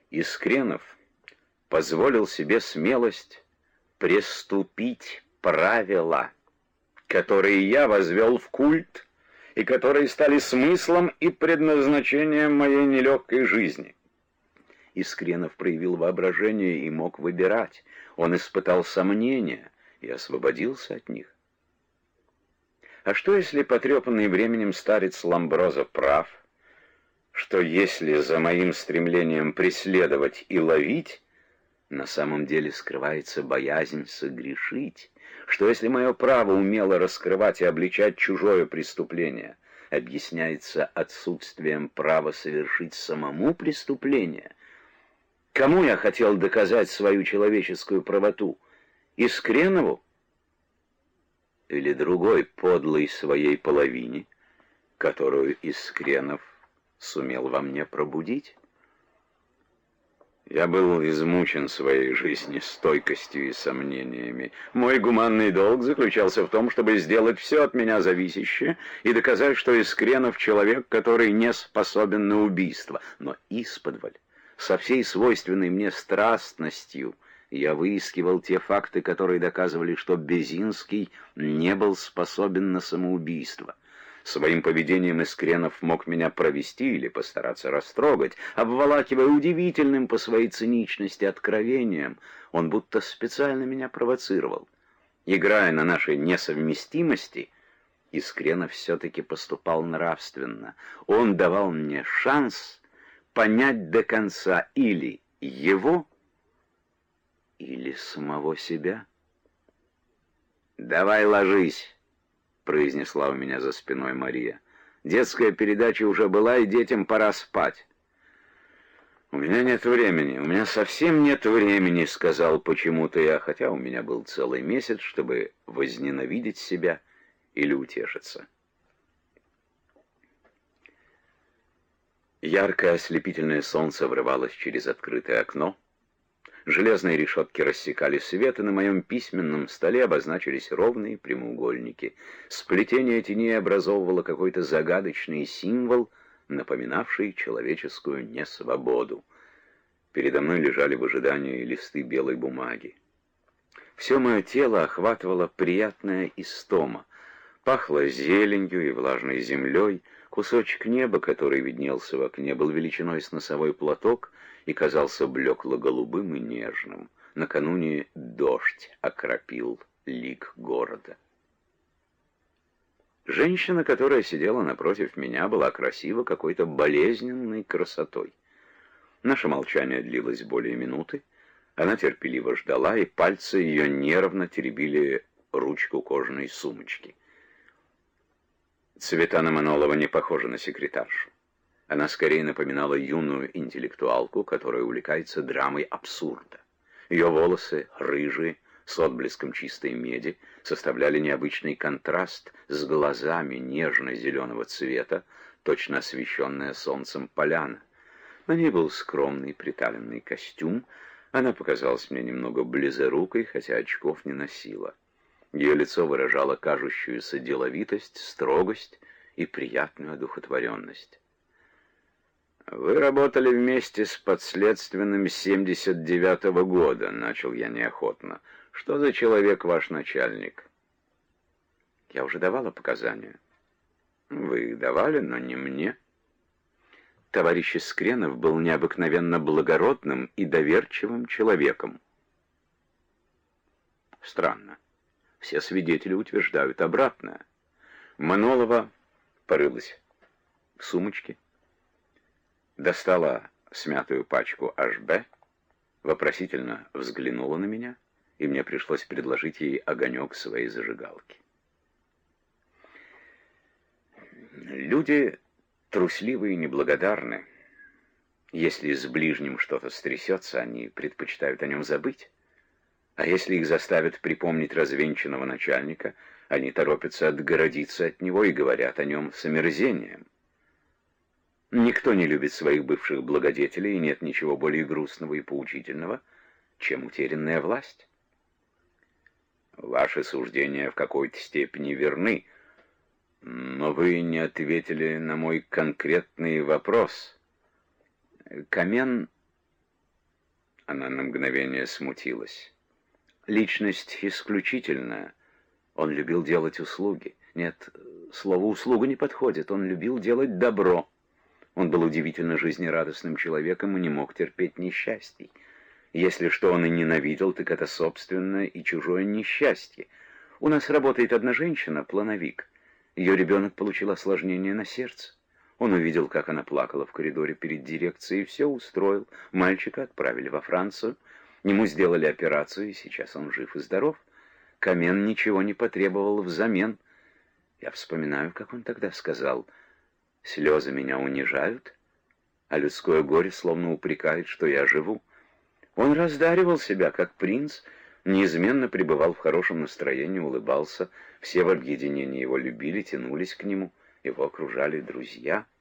Искренов позволил себе смелость преступить правила, которые я возвел в культ и которые стали смыслом и предназначением моей нелегкой жизни. Искренов проявил воображение и мог выбирать. Он испытал сомнения и освободился от них. А что, если потрепанный временем старец Ламброзо прав, что если за моим стремлением преследовать и ловить, на самом деле скрывается боязнь согрешить, что если мое право умело раскрывать и обличать чужое преступление объясняется отсутствием права совершить самому преступление? Кому я хотел доказать свою человеческую правоту? Искренову? Или другой подлой своей половине, которую Искренов сумел во мне пробудить? Я был измучен своей жизнью, стойкостью и сомнениями. Мой гуманный долг заключался в том, чтобы сделать все от меня зависящее и доказать, что Искренов человек, который не способен на убийство. Но исподволь, со всей свойственной мне страстностью, я выискивал те факты, которые доказывали, что Безинский не был способен на самоубийство. Своим поведением Искренов мог меня провести или постараться растрогать, обволакивая удивительным по своей циничности откровением. Он будто специально меня провоцировал. Играя на нашей несовместимости, Искренов все-таки поступал нравственно. Он давал мне шанс понять до конца или его, или самого себя. «Давай ложись», — произнесла у меня за спиной Мария. «Детская передача уже была, и детям пора спать». «У меня нет времени, у меня совсем нет времени», — сказал почему-то я, хотя у меня был целый месяц, чтобы возненавидеть себя или утешиться. Яркое ослепительное солнце врывалось через открытое окно. Железные решетки рассекали свет, и на моем письменном столе обозначились ровные прямоугольники. Сплетение теней образовывало какой-то загадочный символ, напоминавший человеческую несвободу. Передо мной лежали в ожидании листы белой бумаги. Все мое тело охватывала приятная истома. Пахло зеленью и влажной землей. Кусочек неба, который виднелся в окне, был величиной с носовой платок и казался блекло-голубым и нежным. Накануне дождь окропил лик города. Женщина, которая сидела напротив меня, была красива какой-то болезненной красотой. Наше молчание длилось более минуты. Она терпеливо ждала, и пальцы ее нервно теребили ручку кожаной сумочки. Цветана Манолова не похожа на секретаршу. Она скорее напоминала юную интеллектуалку, которая увлекается драмой абсурда. Ее волосы, рыжие, с отблеском чистой меди, составляли необычный контраст с глазами нежно-зеленого цвета, точно освещенная солнцем поляна. На ней был скромный приталенный костюм. Она показалась мне немного близорукой, хотя очков не носила. Ее лицо выражало кажущуюся деловитость, строгость и приятную одухотворенность. «Вы работали вместе с подследственным 79-го года», — начал я неохотно. «Что за человек ваш начальник?» «Я уже давала показания». «Вы их давали, но не мне». Товарищ Искренов был необыкновенно благородным и доверчивым человеком. Странно. Все свидетели утверждают обратное. Манолова порылась в сумочке, достала смятую пачку HB, вопросительно взглянула на меня, и мне пришлось предложить ей огонек своей зажигалки. Люди трусливы и неблагодарны. Если с ближним что-то стрясется, они предпочитают о нем забыть. А если их заставят припомнить развенчанного начальника, они торопятся отгородиться от него и говорят о нем с омерзением. Никто не любит своих бывших благодетелей, и нет ничего более грустного и поучительного, чем утерянная власть. Ваши суждения в какой-то степени верны, но вы не ответили на мой конкретный вопрос. Камен Она на мгновение смутилась. Личность исключительная. Он любил делать услуги. Нет, слово «услуга» не подходит. Он любил делать добро. Он был удивительно жизнерадостным человеком и не мог терпеть несчастий. Если что он и ненавидел, так это собственное и чужое несчастье. У нас работает одна женщина, плановик. Ее ребенок получил осложнение на сердце. Он увидел, как она плакала в коридоре перед дирекцией, и все устроил. Мальчика отправили во Францию. Ему сделали операцию, и сейчас он жив и здоров. Камен ничего не потребовал взамен. Я вспоминаю, как он тогда сказал: «Слезы меня унижают, а людское горе словно упрекает, что я живу». Он раздаривал себя, как принц, неизменно пребывал в хорошем настроении, улыбался. Все в объединении его любили, тянулись к нему, его окружали друзья.